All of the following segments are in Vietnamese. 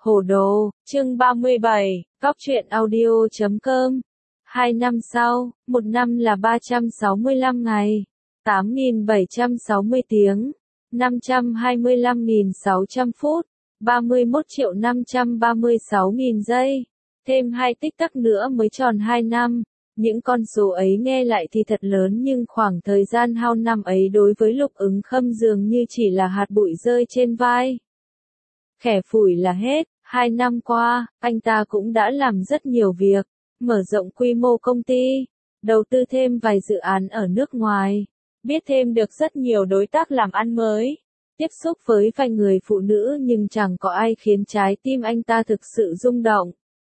Hồ đồ, chương 37, Góc truyện audio.com. 2 năm sau, một năm là 365 ngày, 8.760 tiếng, 525.600 phút, 31.536.000 giây. Thêm 2 tích tắc nữa mới tròn 2 năm. Những con số ấy nghe lại thì thật lớn nhưng khoảng thời gian hao năm ấy đối với Lục Ứng Khâm dường như chỉ là hạt bụi rơi trên vai. Khẻ phủi là hết. 2 năm qua, anh ta cũng đã làm rất nhiều việc, mở rộng quy mô công ty, đầu tư thêm vài dự án ở nước ngoài, biết thêm được rất nhiều đối tác làm ăn mới, tiếp xúc với vài người phụ nữ nhưng chẳng có ai khiến trái tim anh ta thực sự rung động.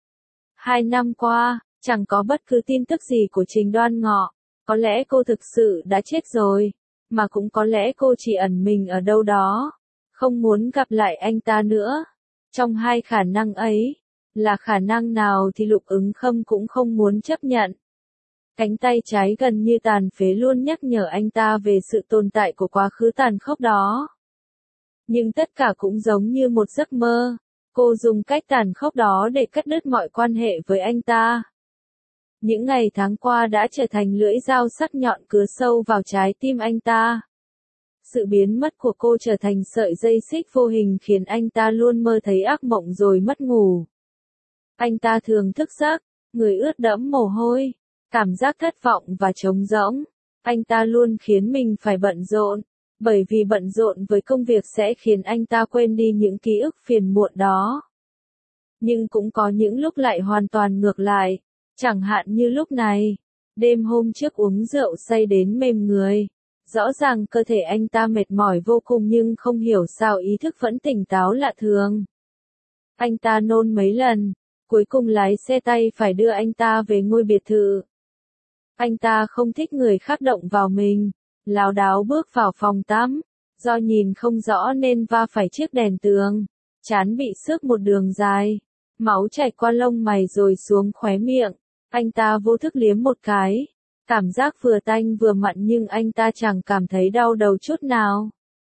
2 năm qua, chẳng có bất cứ tin tức gì của Trình Đoan Ngọ, có lẽ cô thực sự đã chết rồi, mà cũng có lẽ cô chỉ ẩn mình ở đâu đó, không muốn gặp lại anh ta nữa. Trong hai khả năng ấy, là khả năng nào thì Lục Ứng Khâm cũng không muốn chấp nhận. Cánh tay trái gần như tàn phế luôn nhắc nhở anh ta về sự tồn tại của quá khứ tàn khốc đó. Nhưng tất cả cũng giống như một giấc mơ, cô dùng cách tàn khốc đó để cắt đứt mọi quan hệ với anh ta. Những ngày tháng qua đã trở thành lưỡi dao sắc nhọn cứa sâu vào trái tim anh ta. Sự biến mất của cô trở thành sợi dây xích vô hình khiến anh ta luôn mơ thấy ác mộng rồi mất ngủ. Anh ta thường thức giấc, người ướt đẫm mồ hôi, cảm giác thất vọng và trống rỗng. Anh ta luôn khiến mình phải bận rộn, bởi vì bận rộn với công việc sẽ khiến anh ta quên đi những ký ức phiền muộn đó. Nhưng cũng có những lúc lại hoàn toàn ngược lại, chẳng hạn như lúc này, đêm hôm trước uống rượu say đến mềm người. Rõ ràng cơ thể anh ta mệt mỏi vô cùng nhưng không hiểu sao ý thức vẫn tỉnh táo lạ thường. Anh ta nôn mấy lần, cuối cùng lái xe tay phải đưa anh ta về ngôi biệt thự. Anh ta không thích người khác động vào mình, lảo đảo bước vào phòng tắm, do nhìn không rõ nên va phải chiếc đèn tường, trán bị xước một đường dài, máu chảy qua lông mày rồi xuống khóe miệng, anh ta vô thức liếm một cái. Cảm giác vừa tanh vừa mặn nhưng anh ta chẳng cảm thấy đau đầu chút nào.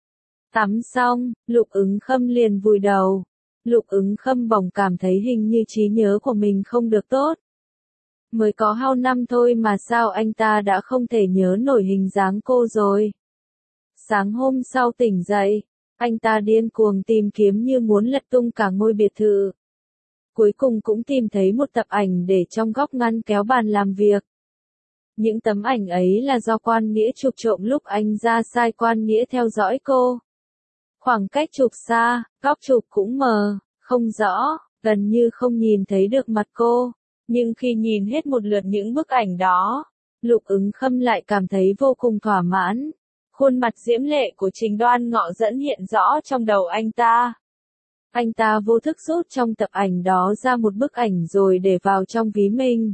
Tắm xong, Lục Ứng Khâm liền vùi đầu. Lục Ứng Khâm bỗng cảm thấy hình như trí nhớ của mình không được tốt. Mới có hao năm thôi mà sao anh ta đã không thể nhớ nổi hình dáng cô rồi. Sáng hôm sau tỉnh dậy, anh ta điên cuồng tìm kiếm như muốn lật tung cả ngôi biệt thự. Cuối cùng cũng tìm thấy một tập ảnh để trong góc ngăn kéo bàn làm việc. Những tấm ảnh ấy là do Quan Nghĩa chụp trộm lúc anh ra sai Quan Nghĩa theo dõi cô. Khoảng cách chụp xa, góc chụp cũng mờ, không rõ, gần như không nhìn thấy được mặt cô. Nhưng khi nhìn hết một lượt những bức ảnh đó, Lục Ứng Khâm lại cảm thấy vô cùng thỏa mãn. Khuôn mặt diễm lệ của Trình Đoan Ngọ dẫn hiện rõ trong đầu anh ta. Anh ta vô thức rút trong tập ảnh đó ra một bức ảnh rồi để vào trong ví mình.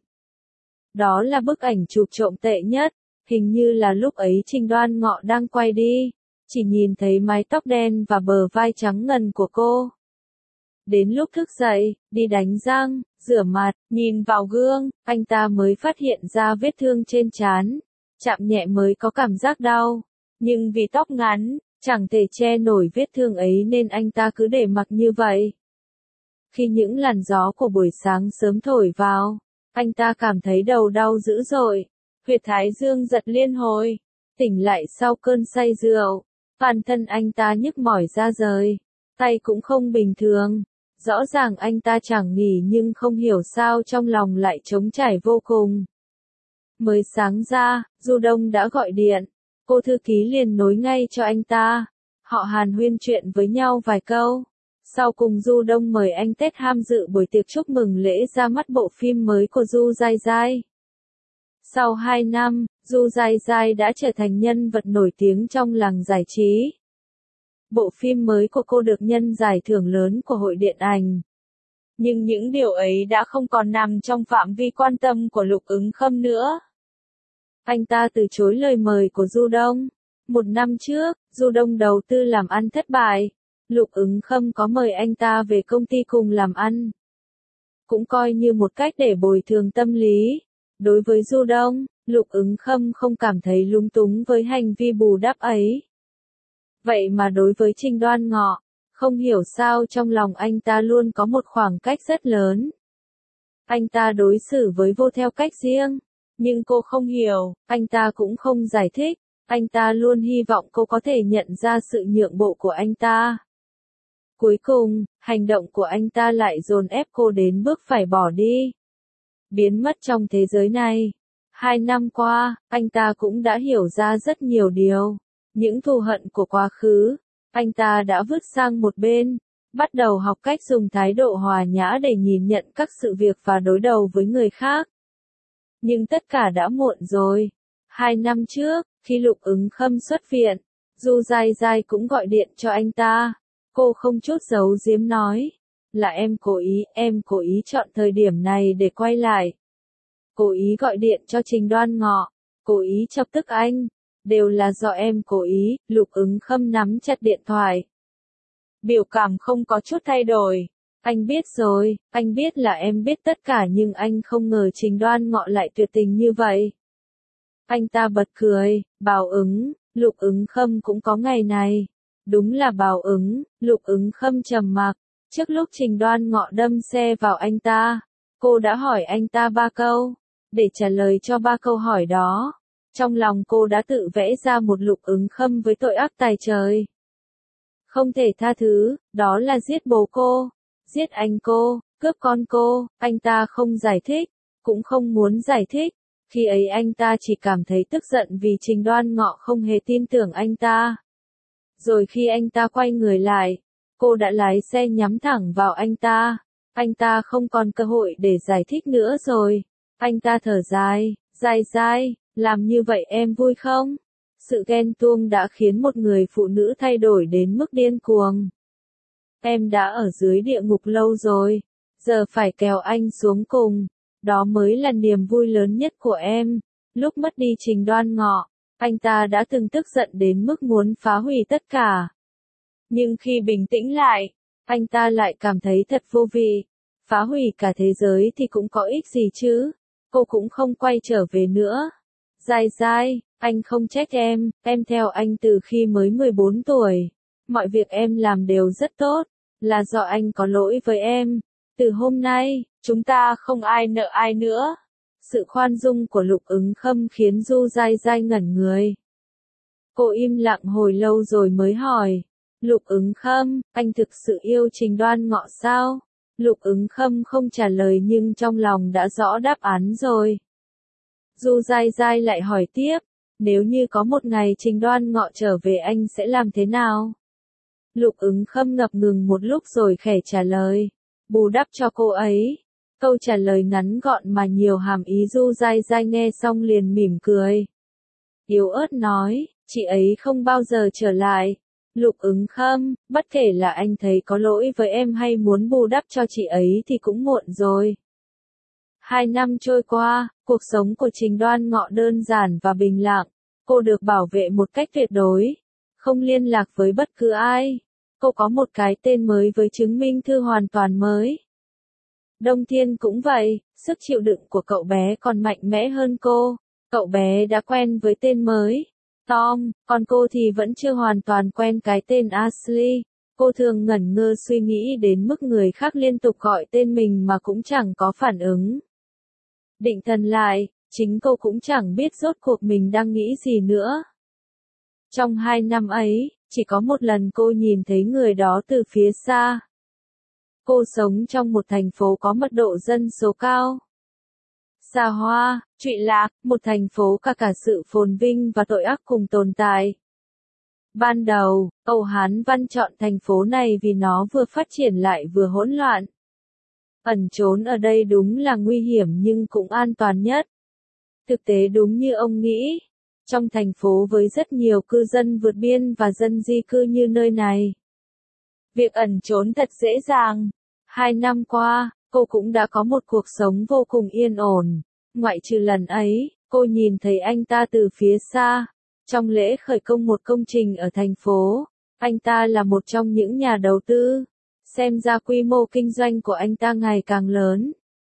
Đó là bức ảnh chụp trộm tệ nhất, hình như là lúc ấy Trình Đoan Ngọ đang quay đi, chỉ nhìn thấy mái tóc đen và bờ vai trắng ngần của cô. Đến lúc thức dậy, đi đánh răng, rửa mặt, nhìn vào gương, anh ta mới phát hiện ra vết thương trên trán, chạm nhẹ mới có cảm giác đau, nhưng vì tóc ngắn, chẳng thể che nổi vết thương ấy nên anh ta cứ để mặc như vậy. Khi những làn gió của buổi sáng sớm thổi vào, anh ta cảm thấy đầu đau dữ dội, huyệt thái dương giật liên hồi, tỉnh lại sau cơn say rượu, toàn thân anh ta nhức mỏi ra rời, tay cũng không bình thường, rõ ràng anh ta chẳng nghỉ nhưng không hiểu sao trong lòng lại trống trải vô cùng. Mới sáng ra, Du Đông đã gọi điện, cô thư ký liền nối ngay cho anh ta, họ hàn huyên chuyện với nhau vài câu. Sau cùng Du Đông mời anh Tết tham dự buổi tiệc chúc mừng lễ ra mắt bộ phim mới của Du Dai Dai. Sau 2 năm, Du Dai Dai đã trở thành nhân vật nổi tiếng trong làng giải trí. Bộ phim mới của cô được nhân giải thưởng lớn của Hội Điện ảnh. Nhưng những điều ấy đã không còn nằm trong phạm vi quan tâm của Lục Ứng Khâm nữa. Anh ta từ chối lời mời của Du Đông. 1 năm trước, Du Đông đầu tư làm ăn thất bại. Lục Ứng Khâm có mời anh ta về công ty cùng làm ăn. Cũng coi như một cách để bồi thường tâm lý. Đối với Du Đông, Lục Ứng Khâm không cảm thấy lung túng với hành vi bù đắp ấy. Vậy mà đối với Trình Đoan Ngọ, Không hiểu sao trong lòng anh ta luôn có một khoảng cách rất lớn. Anh ta đối xử với vô theo cách riêng, nhưng cô không hiểu, anh ta cũng không giải thích, anh ta luôn hy vọng cô có thể nhận ra sự nhượng bộ của anh ta. Cuối cùng, hành động của anh ta lại dồn ép cô đến bước phải bỏ đi. Biến mất trong thế giới này. 2 năm qua, anh ta cũng đã hiểu ra rất nhiều điều. Những thù hận của quá khứ, anh ta đã vứt sang một bên, bắt đầu học cách dùng thái độ hòa nhã để nhìn nhận các sự việc và đối đầu với người khác. Nhưng tất cả đã muộn rồi. 2 năm trước, khi Lục Ứng Khâm xuất viện, Du Dai Dai cũng gọi điện cho anh ta. Cô không chút giấu giếm nói, là em cố ý chọn thời điểm này để quay lại. Cố ý gọi điện cho Trình Đoan Ngọ, cố ý chọc tức anh, đều là do em cố ý. Lục Ứng Khâm nắm chặt điện thoại. Biểu cảm không có chút thay đổi. Anh biết rồi, anh biết là em biết tất cả nhưng anh không ngờ Trình Đoan Ngọ lại tuyệt tình như vậy. Anh ta bật cười, báo ứng, Lục Ứng Khâm cũng có ngày này. Đúng là báo ứng. Lục Ứng Khâm trầm mặc. Trước lúc Trình Đoan Ngọ đâm xe vào anh ta, cô đã hỏi anh ta 3 câu. Để trả lời cho 3 câu hỏi đó, trong lòng cô đã tự vẽ ra một Lục Ứng Khâm với tội ác tày trời. Không thể tha thứ, đó là giết bố cô, giết anh cô, cướp con cô. Anh ta không giải thích, cũng không muốn giải thích. Khi ấy anh ta chỉ cảm thấy tức giận vì Trình Đoan Ngọ không hề tin tưởng anh ta. Rồi khi anh ta quay người lại, cô đã lái xe nhắm thẳng vào anh ta. Anh ta không còn cơ hội để giải thích nữa rồi. Anh ta thở dài, Dai Dai, làm như vậy em vui không? Sự ghen tuông đã khiến một người phụ nữ thay đổi đến mức điên cuồng. Em đã ở dưới địa ngục lâu rồi, giờ phải kéo anh xuống cùng. Đó mới là niềm vui lớn nhất của em. Lúc mất đi Trình Đoan Ngọ, anh ta đã từng tức giận đến mức muốn phá hủy tất cả. Nhưng khi bình tĩnh lại, anh ta lại cảm thấy thật vô vị. Phá hủy cả thế giới thì cũng có ích gì chứ? Cô cũng không quay trở về nữa. Dai Dai, anh không trách em theo anh từ khi mới 14 tuổi. Mọi việc em làm đều rất tốt, là do anh có lỗi với em. Từ hôm nay, chúng ta không ai nợ ai nữa. Sự khoan dung của Lục Ứng Khâm khiến Du Dai Dai ngẩn người. Cô im lặng hồi lâu rồi mới hỏi. Lục Ứng Khâm, anh thực sự yêu Trình Đoan Ngọ sao? Lục Ứng Khâm không trả lời nhưng trong lòng đã rõ đáp án rồi. Du Dai Dai lại hỏi tiếp, nếu như có một ngày Trình Đoan Ngọ trở về anh sẽ làm thế nào? Lục Ứng Khâm ngập ngừng một lúc rồi khẽ trả lời, bù đắp cho cô ấy. Câu trả lời ngắn gọn mà nhiều hàm ý. Du Dai Dai nghe xong liền mỉm cười. Yếu ớt nói, chị ấy không bao giờ trở lại. Lục Ứng Khâm, bất kể là anh thấy có lỗi với em hay muốn bù đắp cho chị ấy thì cũng muộn rồi. 2 năm trôi qua, cuộc sống của Trình Đoan Ngọ đơn giản và bình lặng. Cô được bảo vệ một cách tuyệt đối, không liên lạc với bất cứ ai. Cô có một cái tên mới với chứng minh thư hoàn toàn mới. Đông Thiên cũng vậy, sức chịu đựng của cậu bé còn mạnh mẽ hơn cô. Cậu bé đã quen với tên mới, Tom, còn cô thì vẫn chưa hoàn toàn quen cái tên Ashley. Cô thường ngẩn ngơ suy nghĩ đến mức người khác liên tục gọi tên mình mà cũng chẳng có phản ứng. Định thần lại, chính cô cũng chẳng biết rốt cuộc mình đang nghĩ gì nữa. Trong 2 năm ấy, chỉ có một lần cô nhìn thấy người đó từ phía xa. Cô sống trong một thành phố có mật độ dân số cao. Xa hoa, trụy lạc, một thành phố cả sự phồn vinh và tội ác cùng tồn tại. Ban đầu, Âu Hán Văn chọn thành phố này vì nó vừa phát triển lại vừa hỗn loạn. Ẩn trốn ở đây đúng là nguy hiểm nhưng cũng an toàn nhất. Thực tế đúng như ông nghĩ, trong thành phố với rất nhiều cư dân vượt biên và dân di cư như nơi này, việc ẩn trốn thật dễ dàng. 2 năm qua, cô cũng đã có một cuộc sống vô cùng yên ổn. Ngoại trừ lần ấy, cô nhìn thấy anh ta từ phía xa. Trong lễ khởi công một công trình ở thành phố, anh ta là một trong những nhà đầu tư. Xem ra quy mô kinh doanh của anh ta ngày càng lớn.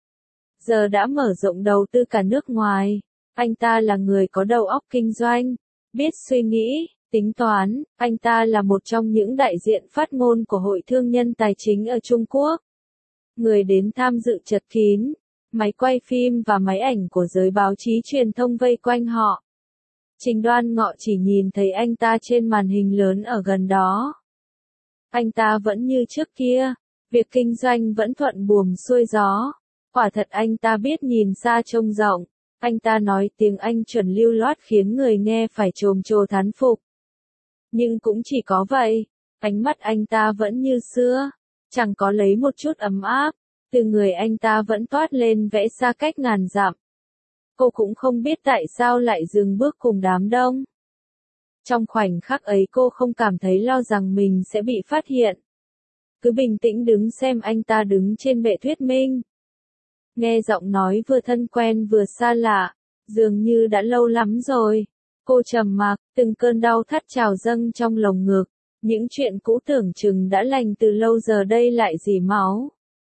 Giờ đã mở rộng đầu tư cả nước ngoài. Anh ta là người có đầu óc kinh doanh, biết suy nghĩ, Tính toán, anh ta là một trong những đại diện phát ngôn của Hội Thương nhân Tài chính ở Trung Quốc. Người đến tham dự chật kín, máy quay phim và máy ảnh của giới báo chí truyền thông vây quanh họ. Trình Đoan Ngọ chỉ nhìn thấy anh ta trên màn hình lớn ở gần đó. Anh ta vẫn như trước kia, việc kinh doanh vẫn thuận buồm xuôi gió. Quả thật anh ta biết nhìn xa trông rộng. Anh ta nói tiếng Anh chuẩn lưu loát khiến người nghe phải trồm trồ thán phục. Nhưng cũng chỉ có vậy, ánh mắt anh ta vẫn như xưa, chẳng có lấy một chút ấm áp, từ người anh ta vẫn toát lên vẻ xa cách ngàn dặm. Cô cũng không biết tại sao lại dừng bước cùng đám đông. Trong khoảnh khắc ấy cô không cảm thấy lo rằng mình sẽ bị phát hiện. Cứ bình tĩnh đứng xem anh ta đứng trên bệ thuyết minh. Nghe giọng nói vừa thân quen vừa xa lạ, dường như đã lâu lắm rồi. Cô trầm mặc, từng cơn đau thắt trào dâng trong lồng ngực. Những chuyện cũ tưởng chừng đã lành từ lâu giờ đây lại rỉ máu.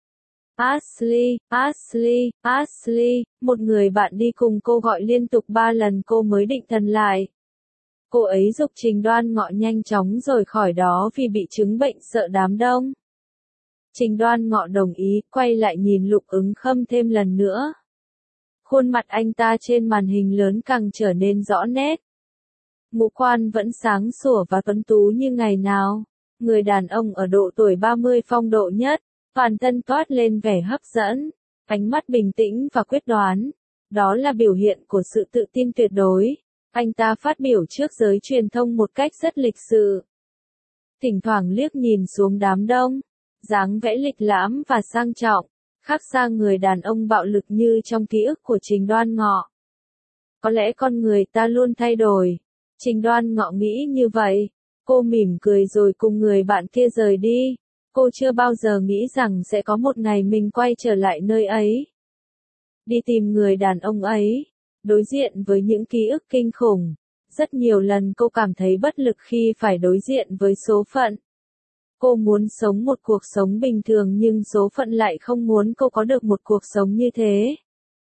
Ashley, Ashley, Ashley, một người bạn đi cùng cô gọi liên tục 3 lần cô mới định thần lại. Cô ấy giục Trình Đoan Ngọ nhanh chóng rời khỏi đó vì bị chứng bệnh sợ đám đông. Trình Đoan Ngọ đồng ý, quay lại nhìn Lục Ứng Khâm thêm lần nữa. Khuôn mặt anh ta trên màn hình lớn càng trở nên rõ nét. Ngũ quan vẫn sáng sủa và tuấn tú như ngày nào. Người đàn ông ở độ tuổi 30 phong độ nhất, toàn thân toát lên vẻ hấp dẫn, ánh mắt bình tĩnh và quyết đoán. Đó là biểu hiện của sự tự tin tuyệt đối. Anh ta phát biểu trước giới truyền thông một cách rất lịch sự. Thỉnh thoảng liếc nhìn xuống đám đông, dáng vẻ lịch lãm và sang trọng, khác xa người đàn ông bạo lực như trong ký ức của Trình Đoan Ngọ. Có lẽ con người ta luôn thay đổi. Trình Đoan Ngọ nghĩ như vậy. Cô mỉm cười rồi cùng người bạn kia rời đi. Cô chưa bao giờ nghĩ rằng sẽ có một ngày mình quay trở lại nơi ấy. Đi tìm người đàn ông ấy. Đối diện với những ký ức kinh khủng. Rất nhiều lần cô cảm thấy bất lực khi phải đối diện với số phận. Cô muốn sống một cuộc sống bình thường nhưng số phận lại không muốn cô có được một cuộc sống như thế.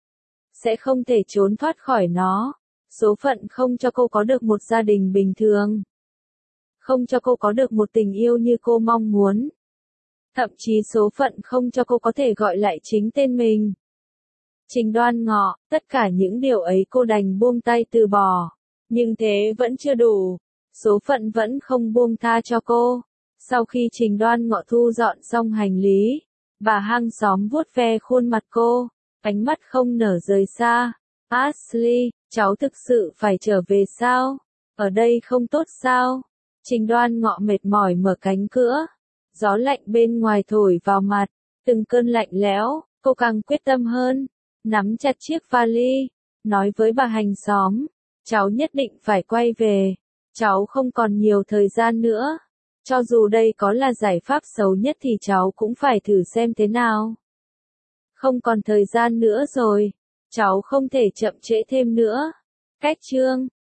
Sẽ không thể trốn thoát khỏi nó. Số phận không cho cô có được một gia đình bình thường. Không cho cô có được một tình yêu như cô mong muốn. Thậm chí số phận không cho cô có thể gọi lại chính tên mình. Trình Đoan Ngọ, tất cả những điều ấy cô đành buông tay từ bỏ. Nhưng thế vẫn chưa đủ. Số phận vẫn không buông tha cho cô. Sau khi Trình Đoan Ngọ thu dọn xong hành lý, bà hàng xóm vuốt ve khuôn mặt cô, ánh mắt không nở rời xa. Ashley, cháu thực sự phải trở về sao? Ở đây không tốt sao? Trình Đoan Ngọ mệt mỏi mở cánh cửa. Gió lạnh bên ngoài thổi vào mặt, từng cơn lạnh lẽo, cô càng quyết tâm hơn. Nắm chặt chiếc vali, nói với bà hàng xóm, cháu nhất định phải quay về. Cháu không còn nhiều thời gian nữa. Cho dù đây có là giải pháp xấu nhất thì cháu cũng phải thử xem thế nào. Không còn thời gian nữa rồi. Cháu không thể chậm trễ thêm nữa. Cách chương